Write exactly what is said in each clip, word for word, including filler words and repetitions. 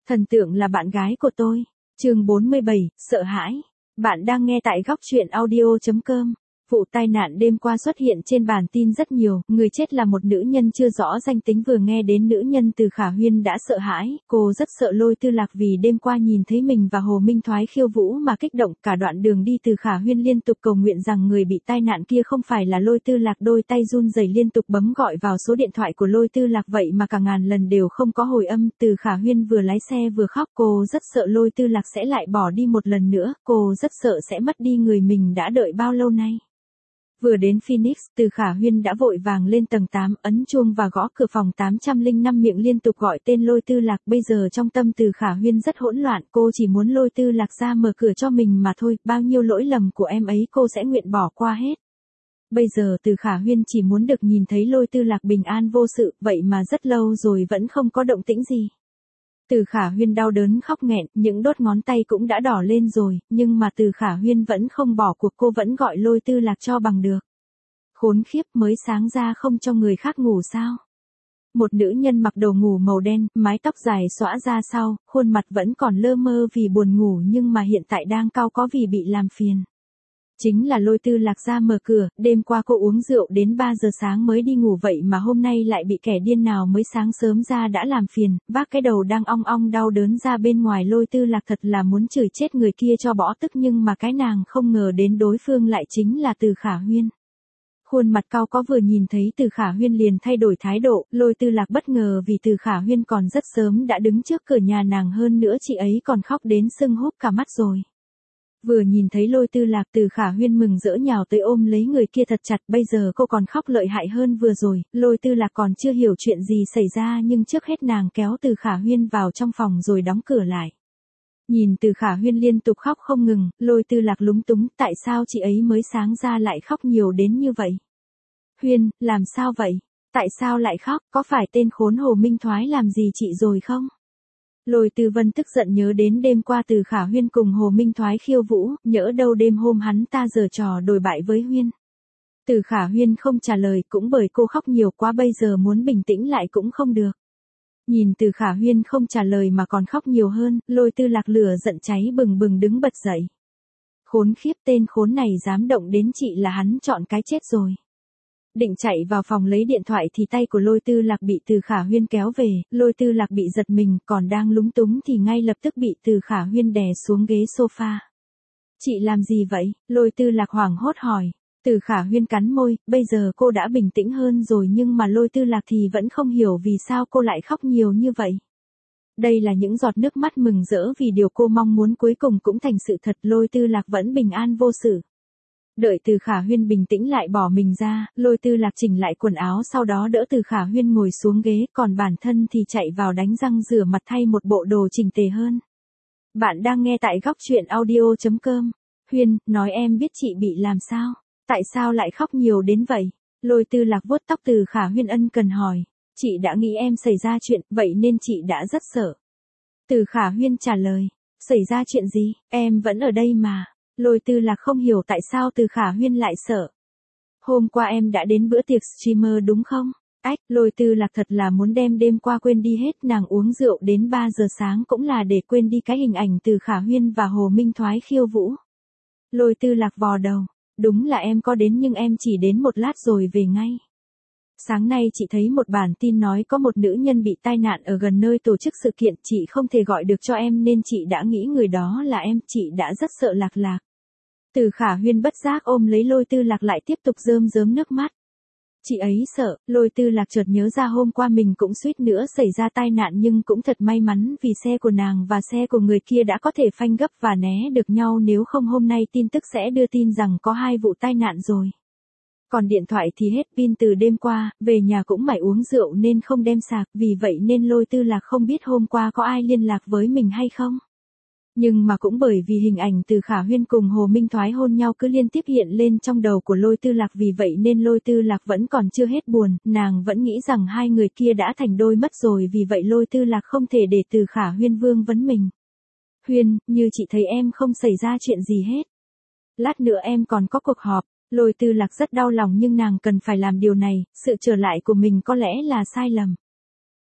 Thần tượng là bạn gái của tôi. Chương bốn mươi bảy, sợ hãi. Bạn đang nghe tại góc truyện audio chấm com. Vụ tai nạn đêm qua xuất hiện trên bản tin rất nhiều, người chết là một nữ nhân chưa rõ danh tính. Vừa nghe đến nữ nhân Từ Khả Huyên đã sợ hãi, cô rất sợ Lôi Tư Lạc vì đêm qua nhìn thấy mình và Hồ Minh Thoái khiêu vũ mà kích động. Cả đoạn đường đi Từ Khả Huyên liên tục cầu nguyện rằng người bị tai nạn kia không phải là Lôi Tư Lạc. Đôi tay run rẩy liên tục bấm gọi vào số điện thoại của Lôi Tư Lạc, vậy mà cả ngàn lần đều không có hồi âm. Từ Khả Huyên vừa lái xe vừa khóc, cô rất sợ Lôi Tư Lạc sẽ lại bỏ đi một lần nữa, cô rất sợ sẽ mất đi người mình đã đợi bao lâu nay. Vừa đến Phoenix, Từ Khả Huyên đã vội vàng lên tầng tám, ấn chuông và gõ cửa phòng tám trăm lẻ năm, miệng liên tục gọi tên Lôi Tư Lạc. Bây giờ trong tâm Từ Khả Huyên rất hỗn loạn, cô chỉ muốn Lôi Tư Lạc ra mở cửa cho mình mà thôi, bao nhiêu lỗi lầm của em ấy cô sẽ nguyện bỏ qua hết. Bây giờ Từ Khả Huyên chỉ muốn được nhìn thấy Lôi Tư Lạc bình an vô sự, vậy mà rất lâu rồi vẫn không có động tĩnh gì. Từ Khả Huyên đau đớn khóc nghẹn, những đốt ngón tay cũng đã đỏ lên rồi, nhưng mà Từ Khả Huyên vẫn không bỏ cuộc, cô vẫn gọi Lôi Tư Lạc cho bằng được. Khốn khiếp, mới sáng ra không cho người khác ngủ sao? Một nữ nhân mặc đồ ngủ màu đen, mái tóc dài xõa ra sau, khuôn mặt vẫn còn lơ mơ vì buồn ngủ nhưng mà hiện tại đang cau có vì bị làm phiền. Chính là Lôi Tư Lạc ra mở cửa, đêm qua cô uống rượu đến ba giờ sáng mới đi ngủ, vậy mà hôm nay lại bị kẻ điên nào mới sáng sớm ra đã làm phiền, vác cái đầu đang ong ong đau đớn ra bên ngoài. Lôi Tư Lạc thật là muốn chửi chết người kia cho bỏ tức, nhưng mà cái nàng không ngờ đến đối phương lại chính là Từ Khả Huyên. Khuôn mặt cau có vừa nhìn thấy Từ Khả Huyên liền thay đổi thái độ, Lôi Tư Lạc bất ngờ vì Từ Khả Huyên còn rất sớm đã đứng trước cửa nhà nàng, hơn nữa chị ấy còn khóc đến sưng húp cả mắt rồi. Vừa nhìn thấy Lôi Tư Lạc, Từ Khả Huyên mừng rỡ nhào tới ôm lấy người kia thật chặt, bây giờ cô còn khóc lợi hại hơn vừa rồi. Lôi Tư Lạc còn chưa hiểu chuyện gì xảy ra nhưng trước hết nàng kéo Từ Khả Huyên vào trong phòng rồi đóng cửa lại. Nhìn Từ Khả Huyên liên tục khóc không ngừng, Lôi Tư Lạc lúng túng, tại sao chị ấy mới sáng ra lại khóc nhiều đến như vậy? Huyên, làm sao vậy? Tại sao lại khóc, có phải tên khốn Hồ Minh Thoái làm gì chị rồi không? Lôi Tư Vân tức giận nhớ đến đêm qua Từ Khả Huyên cùng Hồ Minh Thoái khiêu vũ, nhỡ đâu đêm hôm hắn ta giở trò đồi bại với Huyên. Từ Khả Huyên không trả lời, cũng bởi cô khóc nhiều quá bây giờ muốn bình tĩnh lại cũng không được. Nhìn Từ Khả Huyên không trả lời mà còn khóc nhiều hơn, Lôi Tư Lạc lửa giận cháy bừng bừng đứng bật dậy. Khốn khiếp, tên khốn này dám động đến chị là hắn chọn cái chết rồi. Định chạy vào phòng lấy điện thoại thì tay của Lôi Tư Lạc bị Từ Khả Huyên kéo về, Lôi Tư Lạc bị giật mình, còn đang lúng túng thì ngay lập tức bị Từ Khả Huyên đè xuống ghế sofa. Chị làm gì vậy? Lôi Tư Lạc hoảng hốt hỏi. Từ Khả Huyên cắn môi, bây giờ cô đã bình tĩnh hơn rồi nhưng mà Lôi Tư Lạc thì vẫn không hiểu vì sao cô lại khóc nhiều như vậy. Đây là những giọt nước mắt mừng rỡ vì điều cô mong muốn cuối cùng cũng thành sự thật, Lôi Tư Lạc vẫn bình an vô sự. Đợi Từ Khả Huyên bình tĩnh lại bỏ mình ra, Lôi Tư Lạc chỉnh lại quần áo sau đó đỡ Từ Khả Huyên ngồi xuống ghế, còn bản thân thì chạy vào đánh răng rửa mặt thay một bộ đồ chỉnh tề hơn. Bạn đang nghe tại góc truyện audio chấm com. Huyên, nói em biết chị bị làm sao? Tại sao lại khóc nhiều đến vậy? Lôi Tư Lạc vuốt tóc Từ Khả Huyên ân cần hỏi. Chị đã nghĩ em xảy ra chuyện, vậy nên chị đã rất sợ. Từ Khả Huyên trả lời. Xảy ra chuyện gì, em vẫn ở đây mà. Lôi Tư Lạc không hiểu tại sao Từ Khả Huyên lại sợ. Hôm qua em đã đến bữa tiệc streamer đúng không? Ách, Lôi Tư Lạc thật là muốn đem đêm qua quên đi hết, nàng uống rượu đến ba giờ sáng cũng là để quên đi cái hình ảnh Từ Khả Huyên và Hồ Minh Thoái khiêu vũ. Lôi Tư Lạc vò đầu, đúng là em có đến nhưng em chỉ đến một lát rồi về ngay. Sáng nay chị thấy một bản tin nói có một nữ nhân bị tai nạn ở gần nơi tổ chức sự kiện, chị không thể gọi được cho em nên chị đã nghĩ người đó là em, chị đã rất sợ Lạc Lạc. Từ Khả Huyên bất giác ôm lấy Lôi Tư Lạc lại tiếp tục rơm rớm nước mắt. Chị ấy sợ, Lôi Tư Lạc chợt nhớ ra hôm qua mình cũng suýt nữa xảy ra tai nạn nhưng cũng thật may mắn vì xe của nàng và xe của người kia đã có thể phanh gấp và né được nhau, nếu không hôm nay tin tức sẽ đưa tin rằng có hai vụ tai nạn rồi. Còn điện thoại thì hết pin từ đêm qua, về nhà cũng mải uống rượu nên không đem sạc, vì vậy nên Lôi Tư Lạc không biết hôm qua có ai liên lạc với mình hay không. Nhưng mà cũng bởi vì hình ảnh Từ Khả Huyên cùng Hồ Minh Thoái hôn nhau cứ liên tiếp hiện lên trong đầu của Lôi Tư Lạc, vì vậy nên Lôi Tư Lạc vẫn còn chưa hết buồn, nàng vẫn nghĩ rằng hai người kia đã thành đôi mất rồi, vì vậy Lôi Tư Lạc không thể để Từ Khả Huyên vương vấn mình. Huyên, như chị thấy em không xảy ra chuyện gì hết. Lát nữa em còn có cuộc họp. Lôi Tư Lạc rất đau lòng nhưng nàng cần phải làm điều này, sự trở lại của mình có lẽ là sai lầm.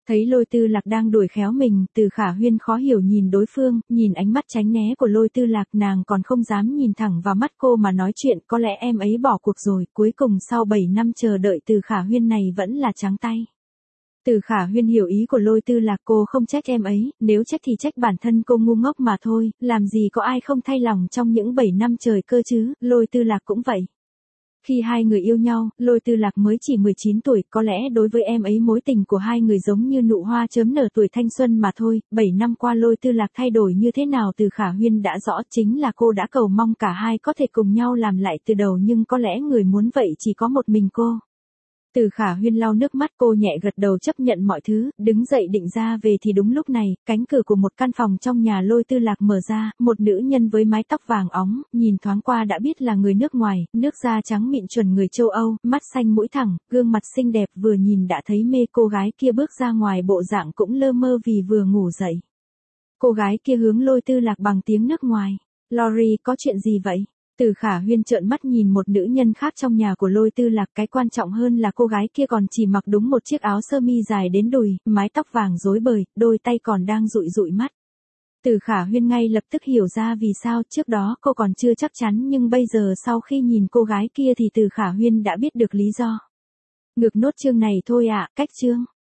Thấy Lôi Tư Lạc đang đuổi khéo mình, Từ Khả Huyên khó hiểu nhìn đối phương, nhìn ánh mắt tránh né của Lôi Tư Lạc, nàng còn không dám nhìn thẳng vào mắt cô mà nói chuyện, có lẽ em ấy bỏ cuộc rồi, cuối cùng sau bảy năm chờ đợi Từ Khả Huyên này vẫn là trắng tay. Từ Khả Huyên hiểu ý của Lôi Tư Lạc, cô không trách em ấy, nếu trách thì trách bản thân cô ngu ngốc mà thôi, làm gì có ai không thay lòng trong những bảy năm trời cơ chứ, Lôi Tư Lạc cũng vậy. Khi hai người yêu nhau, Lôi Tư Lạc mới chỉ mười chín tuổi, có lẽ đối với em ấy mối tình của hai người giống như nụ hoa chớm nở tuổi thanh xuân mà thôi, bảy năm qua Lôi Tư Lạc thay đổi như thế nào Từ Khả Huyên đã rõ, chính là cô đã cầu mong cả hai có thể cùng nhau làm lại từ đầu, nhưng có lẽ người muốn vậy chỉ có một mình cô. Từ Khả Huyên lau nước mắt, cô nhẹ gật đầu chấp nhận mọi thứ, đứng dậy định ra về thì đúng lúc này, cánh cửa của một căn phòng trong nhà Lôi Tư Lạc mở ra, một nữ nhân với mái tóc vàng óng, nhìn thoáng qua đã biết là người nước ngoài, nước da trắng mịn chuẩn người châu Âu, mắt xanh mũi thẳng, gương mặt xinh đẹp, vừa nhìn đã thấy mê. Cô gái kia bước ra ngoài bộ dạng cũng lơ mơ vì vừa ngủ dậy. Cô gái kia hướng Lôi Tư Lạc bằng tiếng nước ngoài. Lori, có chuyện gì vậy? Từ Khả Huyên trợn mắt nhìn một nữ nhân khác trong nhà của Lôi Tư Lạc, cái quan trọng hơn là cô gái kia còn chỉ mặc đúng một chiếc áo sơ mi dài đến đùi, mái tóc vàng rối bời, đôi tay còn đang dụi dụi mắt. Từ Khả Huyên ngay lập tức hiểu ra vì sao, trước đó cô còn chưa chắc chắn nhưng bây giờ sau khi nhìn cô gái kia thì Từ Khả Huyên đã biết được lý do. Ngược nốt chương này thôi ạ, cách chương.